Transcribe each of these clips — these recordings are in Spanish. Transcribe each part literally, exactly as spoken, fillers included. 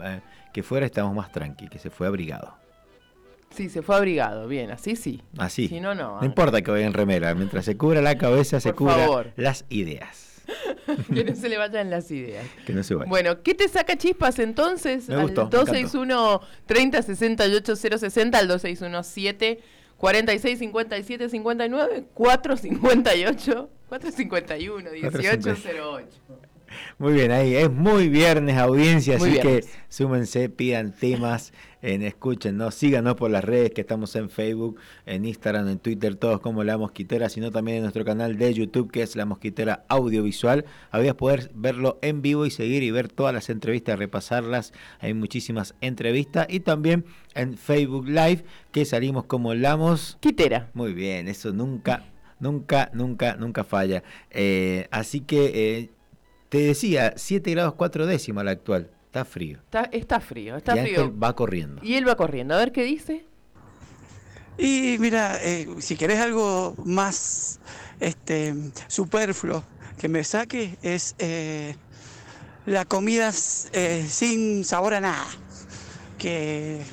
eh, que fuera estamos más tranqui, que se fue abrigado. Sí, se fue abrigado, bien, así sí. Así. Si no, no. No importa que vaya en remera, mientras se cubra la cabeza, se cubra las ideas. Que no se le vayan las ideas. Que no se vayan. Bueno, ¿qué te saca chispas entonces? Me gustó, al dos seis uno, treinta, sesenta y ocho, cero sesenta, al dos seis uno siete, cuarenta y seis, cincuenta y siete, cincuenta y nueve, cuatro cincuenta y ocho, cuatro cincuenta y uno, dieciocho cero ocho. Muy bien, ahí es muy viernes, audiencia, Muy así viernes. que súmense, pidan temas, en escúchenos, síganos por las redes, que estamos en Facebook, en Instagram, en Twitter, todos como La Mosquitera, sino también en nuestro canal de YouTube, que es La Mosquitera Audiovisual. Habías poder verlo en vivo y seguir y ver todas las entrevistas, repasarlas. Hay muchísimas entrevistas, y también en Facebook Live, que salimos como La Mosquitera. Muy bien, eso nunca, nunca, nunca, nunca falla. Eh, así que... Eh, Te decía, siete grados cuatro décimas la actual. Está frío. Está, está frío, está y frío. Ángel va corriendo. Y él va corriendo. A ver qué dice. Y mira, eh, si querés algo más este, superfluo que me saque, es eh, la comida eh, sin sabor a nada. Que,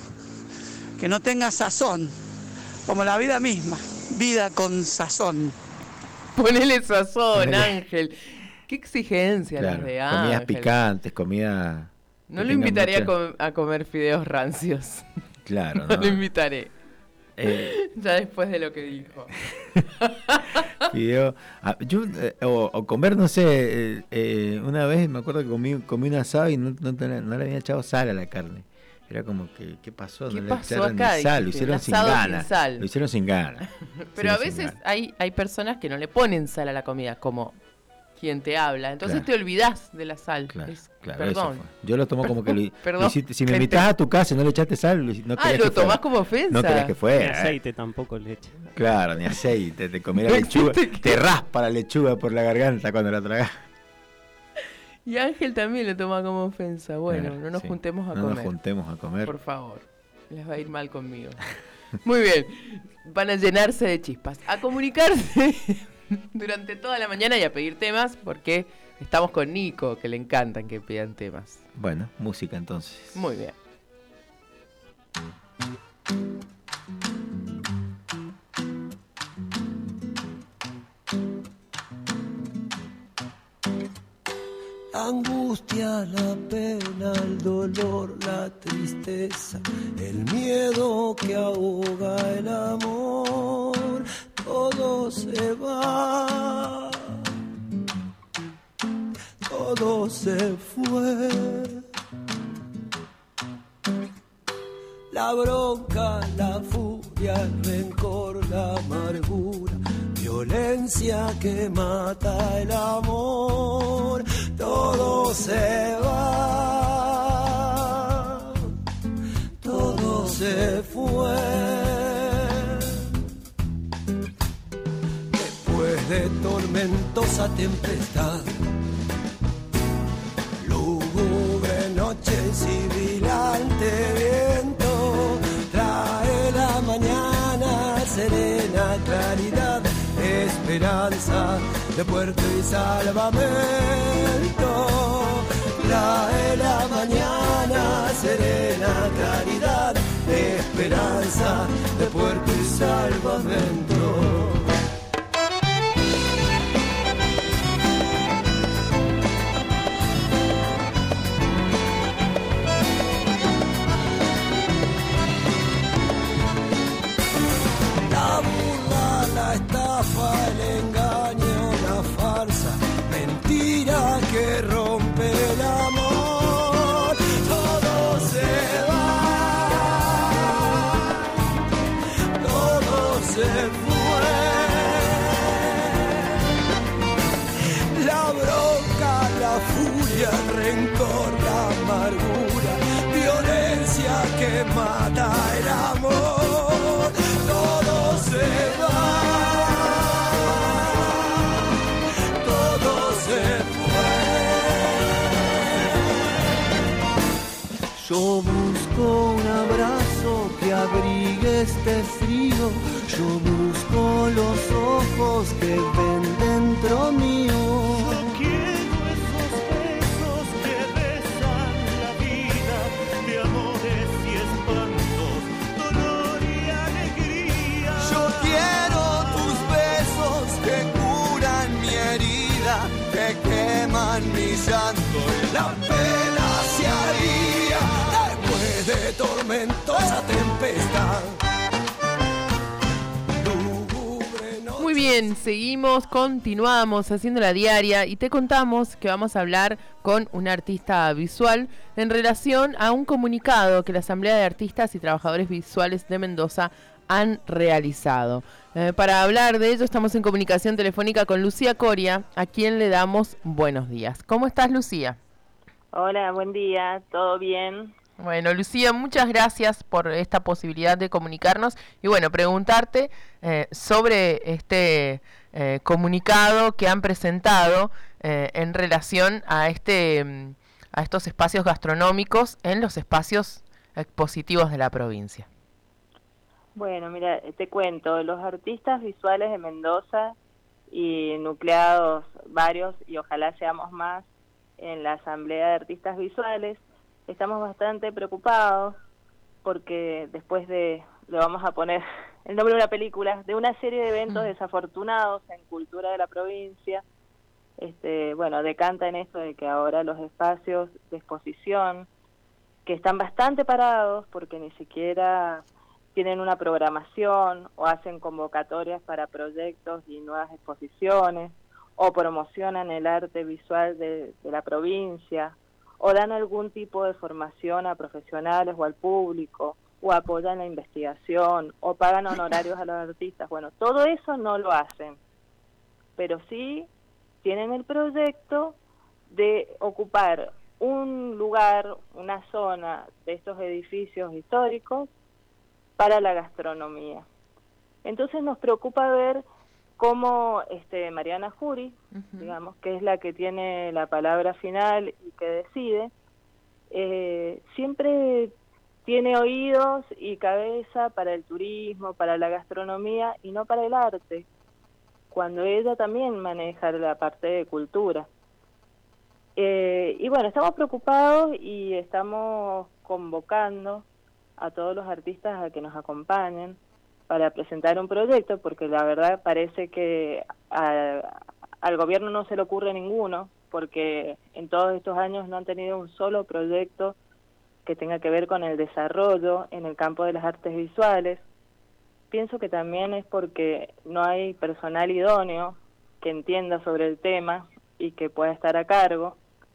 que no tenga sazón. Como la vida misma. Vida con sazón. Ponele sazón, Ángel. Qué exigencia, claro, las de Ángel. Comidas Ángel. picantes, comida... No lo invitaría mucha... a, com a comer fideos rancios. Claro, no, no lo invitaré. Eh... Ya después de lo que dijo. Fideo... Ah, yo, eh, o, o comer, no sé, eh, eh, una vez me acuerdo que comí, comí un asado y no, no, no le había echado sal a la carne. Era como que, ¿qué pasó? ¿Qué no pasó le echaron acá? Ni sal, lo hicieron sin ganas. Lo hicieron sin ganas. Pero a veces hay, hay personas que no le ponen sal a la comida, como quien te habla. Entonces claro. te olvidás de la sal. Claro, es, claro, perdón. Yo lo tomo como que lo, perdón, lo hiciste, si me invitas a tu casa y no le echaste sal, no ah, lo tomás como ofensa. No querías que fuera. Ni aceite tampoco le echa. Claro, ni aceite. Te comí la lechuga. Te raspa la lechuga por la garganta cuando la tragas. Y Ángel también lo toma como ofensa. Bueno, claro, no nos sí. juntemos a no comer. No nos juntemos a comer. Por favor. Les va a ir mal conmigo. Muy bien. Van a llenarse de chispas. A comunicarse durante toda la mañana y a pedir temas, porque estamos con Nico, que le encantan que pidan temas. Bueno, música entonces. Muy bien. La angustia, la pena, el dolor, la tristeza, el miedo que ahoga el amor, todo se va, todo se fue. La bronca, la furia, el rencor, la amargura, violencia que mata el amor, todo se va, todo se fue. Después de tormentosa tempestad, lúgubre noche sibilante viento, trae la mañana serena claridad, esperanza de puerto y salvamento. Trae la mañana serena claridad, esperanza de puerto y salvamento. La estafa, el engaño, la farsa, mentira que rompe el amor, todo se va, todo se fue. La bronca, la furia, el rencor, la amargura, violencia que mata el amor, todo se va, todo se fue. Yo busco un abrazo que abrigue este frío, yo busco los ojos que ven dentro mío. Yo quiero esos besos que besan la vida. bien, seguimos, continuamos haciendo la diaria y te contamos que vamos a hablar con un artista visual en relación a un comunicado que la Asamblea de Artistas y Trabajadores Visuales de Mendoza han realizado. Eh, para hablar de ello estamos en comunicación telefónica con Lucía Coria, a quien le damos buenos días. ¿Cómo estás, Lucía? Hola, buen día, ¿todo bien? Bueno, Lucía, muchas gracias por esta posibilidad de comunicarnos y bueno, preguntarte eh, sobre este eh, comunicado que han presentado eh, en relación a este a estos espacios gastronómicos en los espacios expositivos de la provincia. Bueno, mira, te cuento, los artistas visuales de Mendoza y nucleados varios, y ojalá seamos más, en la Asamblea de Artistas Visuales, estamos bastante preocupados porque después de, le vamos a poner el nombre de una película, de una serie de eventos mm. desafortunados en cultura de la provincia, este, bueno, decanta en esto de que ahora los espacios de exposición, que están bastante parados porque ni siquiera tienen una programación o hacen convocatorias para proyectos y nuevas exposiciones, o promocionan el arte visual de, de la provincia, o dan algún tipo de formación a profesionales o al público, o apoyan la investigación, o pagan honorarios a los artistas. Bueno, todo eso no lo hacen, pero sí tienen el proyecto de ocupar un lugar, una zona de estos edificios históricos para la gastronomía. Entonces nos preocupa ver cómo este, Mariana Jury, uh-huh. digamos, que es la que tiene la palabra final y que decide, eh, siempre tiene oídos y cabeza para el turismo, para la gastronomía y no para el arte, cuando ella también maneja la parte de cultura. Eh, y bueno, estamos preocupados y estamos convocando a todos los artistas a que nos acompañen para presentar un proyecto, porque la verdad parece que a, al gobierno no se le ocurre ninguno, porque en todos estos años no han tenido un solo proyecto que tenga que ver con el desarrollo en el campo de las artes visuales. Pienso que también es porque no hay personal idóneo que entienda sobre el tema y que pueda estar a cargo,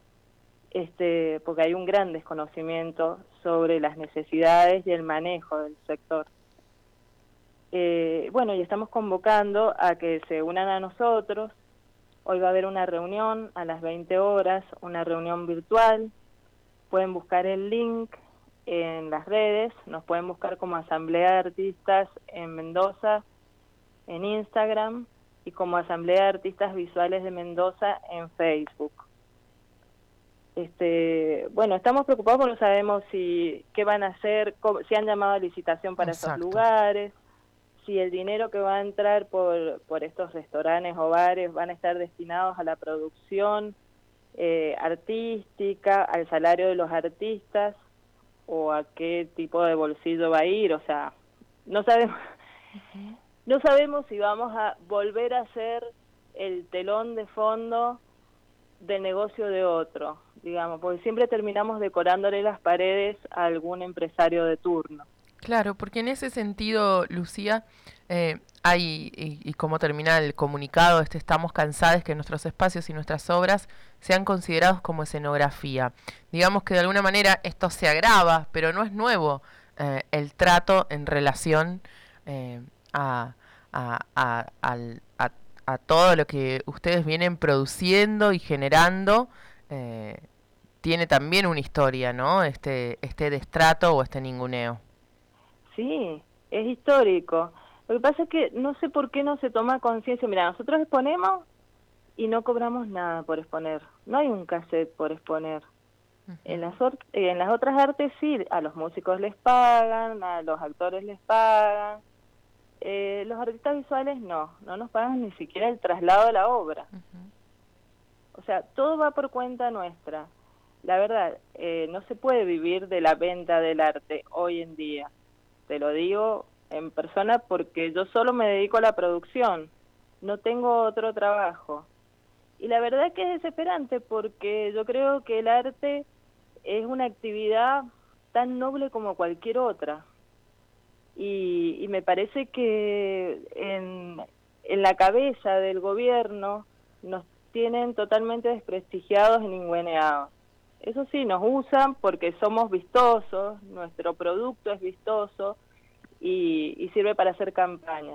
este, porque hay un gran desconocimiento sobre las necesidades y el manejo del sector. Eh, bueno, y estamos convocando a que se unan a nosotros. Hoy va a haber una reunión a las veinte horas, una reunión virtual. Pueden buscar el link en las redes, nos pueden buscar como Asamblea de Artistas en Mendoza, en Instagram, y como Asamblea de Artistas Visuales de Mendoza en Facebook. Este, bueno, estamos preocupados porque no sabemos si qué van a hacer, cómo, si han llamado a licitación para Exacto. esos lugares, si el dinero que va a entrar por, por estos restaurantes o bares van a estar destinados a la producción eh, artística, al salario de los artistas, o a qué tipo de bolsillo va a ir. O sea, no sabemos, uh-huh. no sabemos si vamos a volver a ser el telón de fondo del negocio de otro, digamos, porque siempre terminamos decorándole las paredes a algún empresario de turno. Claro, porque en ese sentido, Lucía, eh, hay, y, y como termina el comunicado, este, estamos cansados que nuestros espacios y nuestras obras sean considerados como escenografía. Digamos que de alguna manera esto se agrava, pero no es nuevo eh, el trato en relación eh, a, a, a, al, a, a todo lo que ustedes vienen produciendo y generando. Eh, tiene también una historia, ¿no? Este, este destrato o este ninguneo. Sí, es histórico. Lo que pasa es que no sé por qué no se toma conciencia. Mira, nosotros exponemos y no cobramos nada por exponer. No hay un cassette por exponer. Uh-huh. En las or- en las otras artes sí, a los músicos les pagan, a los actores les pagan. Eh, los artistas visuales no, no nos pagan ni siquiera el traslado de la obra. Uh-huh. O sea, todo va por cuenta nuestra. La verdad, eh, no se puede vivir de la venta del arte hoy en día. Te lo digo en persona porque yo solo me dedico a la producción, no tengo otro trabajo. Y la verdad es que es desesperante porque yo creo que el arte es una actividad tan noble como cualquier otra. Y, y me parece que en, en la cabeza del gobierno nos tienen totalmente desprestigiados y ninguneados. Eso sí, nos usan porque somos vistosos, nuestro producto es vistoso y, y sirve para hacer campaña.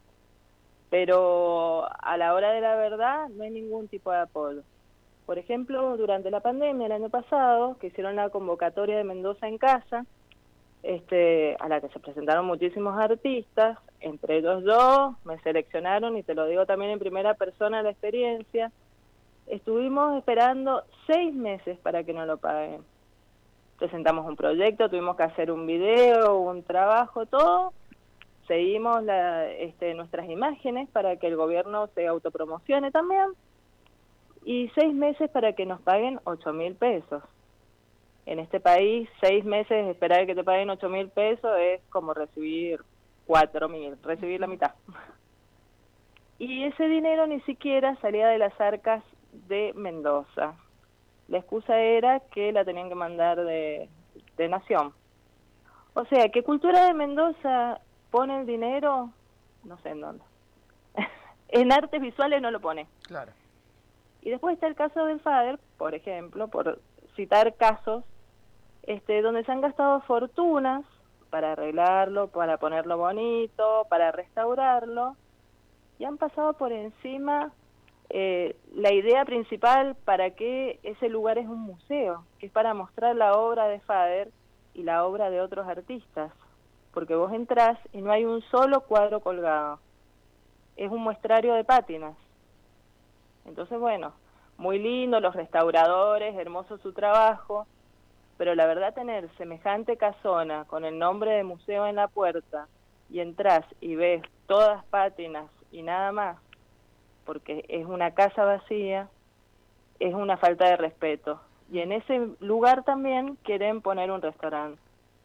Pero a la hora de la verdad no hay ningún tipo de apoyo. Por ejemplo, durante la pandemia el año pasado, que hicieron la convocatoria de Mendoza en Casa, este, a la que se presentaron muchísimos artistas, entre ellos yo, me seleccionaron, y te lo digo también en primera persona la experiencia, estuvimos esperando seis meses para que nos lo paguen. Presentamos un proyecto, tuvimos que hacer un video, un trabajo, todo. Seguimos la, este, nuestras imágenes para que el gobierno se autopromocione también. Y seis meses para que nos paguen ocho mil pesos. En este país, seis meses esperar que te paguen ocho mil pesos es como recibir cuatro mil, recibir la mitad. Y ese dinero ni siquiera salía de las arcas de Mendoza. La excusa era que la tenían que mandar de, de Nación. O sea, que Cultura de Mendoza pone el dinero, no sé en dónde. En artes visuales no lo pone. Claro. Y después está el caso del FADER, por ejemplo, por citar casos, este, donde se han gastado fortunas para arreglarlo, para ponerlo bonito, para restaurarlo, y han pasado por encima eh, la idea principal para que ese lugar es un museo, que es para mostrar la obra de FADER y la obra de otros artistas, porque vos entrás y no hay un solo cuadro colgado, es un muestrario de pátinas. Entonces, bueno, muy lindo, los restauradores, hermoso su trabajo, pero la verdad tener semejante casona con el nombre de museo en la puerta y entras y ves todas pátinas y nada más, porque es una casa vacía, es una falta de respeto. Y en ese lugar también quieren poner un restaurante.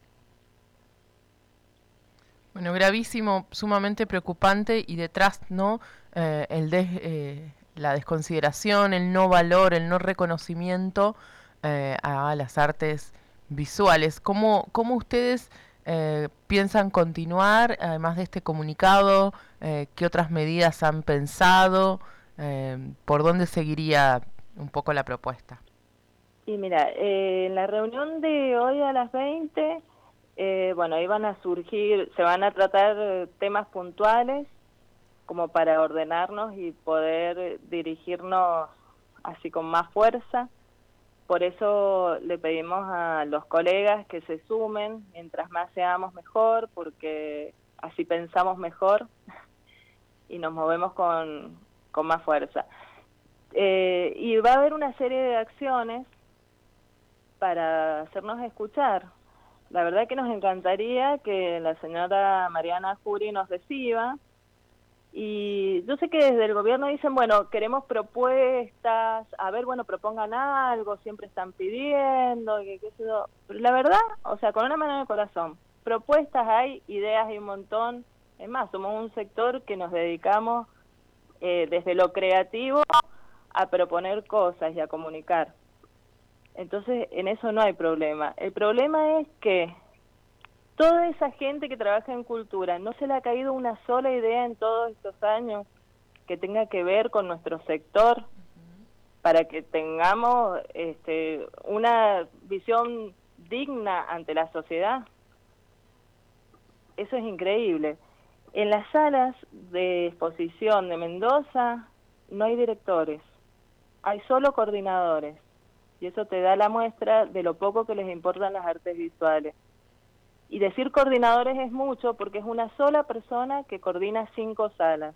Bueno, gravísimo, sumamente preocupante, y detrás, ¿no? Eh, el des, eh, la desconsideración, el no valor, el no reconocimiento eh, a las artes visuales. ¿Cómo, cómo ustedes eh, piensan continuar, además de este comunicado? Eh, ¿Qué otras medidas han pensado? Eh, ¿Por dónde seguiría un poco la propuesta? Y mira, eh, en la reunión de hoy a las veinte... Eh, bueno, ahí van a surgir, se van a tratar eh, temas puntuales como para ordenarnos y poder dirigirnos así con más fuerza. Por eso le pedimos a los colegas que se sumen, mientras más seamos mejor, porque así pensamos mejor y nos movemos con, con más fuerza. Eh, y va a haber una serie de acciones para hacernos escuchar. La verdad que nos encantaría que la señora Mariana Jury nos reciba, y yo sé que desde el gobierno dicen, bueno, queremos propuestas, a ver, bueno, propongan algo, siempre están pidiendo, que qué sé yo. Pero la verdad, o sea, con una mano en el corazón, propuestas hay, ideas hay un montón. Es más, somos un sector que nos dedicamos eh, desde lo creativo a proponer cosas y a comunicar. Entonces, en eso no hay problema. El problema es que toda esa gente que trabaja en cultura, no se le ha caído una sola idea en todos estos años que tenga que ver con nuestro sector, uh-huh, para que tengamos este, una visión digna ante la sociedad. Eso es increíble. En las salas de exposición de Mendoza no hay directores, hay solo coordinadores. Y eso te da la muestra de lo poco que les importan las artes visuales. Y decir coordinadores es mucho, porque es una sola persona que coordina cinco salas.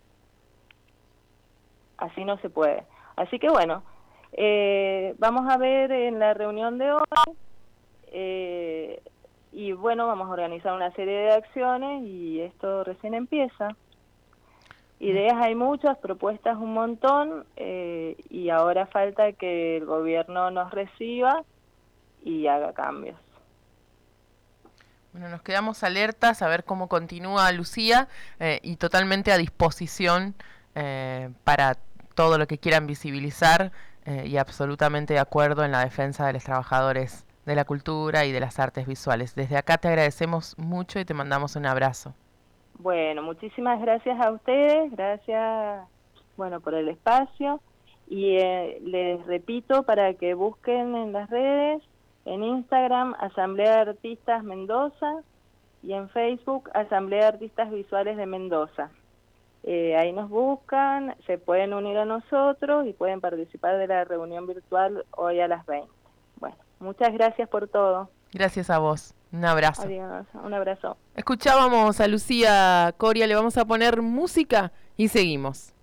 Así no se puede. Así que bueno, eh, vamos a ver en la reunión de hoy, eh, y bueno, vamos a organizar una serie de acciones, y esto recién empieza. Ideas hay muchas, propuestas un montón, eh, y ahora falta que el gobierno nos reciba y haga cambios. Bueno, nos quedamos alertas a ver cómo continúa Lucía, eh, y totalmente a disposición eh, para todo lo que quieran visibilizar, eh, y absolutamente de acuerdo en la defensa de los trabajadores de la cultura y de las artes visuales. Desde acá te agradecemos mucho y te mandamos un abrazo. Bueno, muchísimas gracias a ustedes, gracias, bueno, por el espacio, y eh, les repito para que busquen en las redes, en Instagram, Asamblea de Artistas Mendoza, y en Facebook, Asamblea de Artistas Visuales de Mendoza. Eh, ahí nos buscan, se pueden unir a nosotros y pueden participar de la reunión virtual hoy a las veinte. Bueno, muchas gracias por todo. Gracias a vos. Un abrazo. Adiós, un abrazo. Escuchábamos a Lucía Coria, le vamos a poner música y seguimos.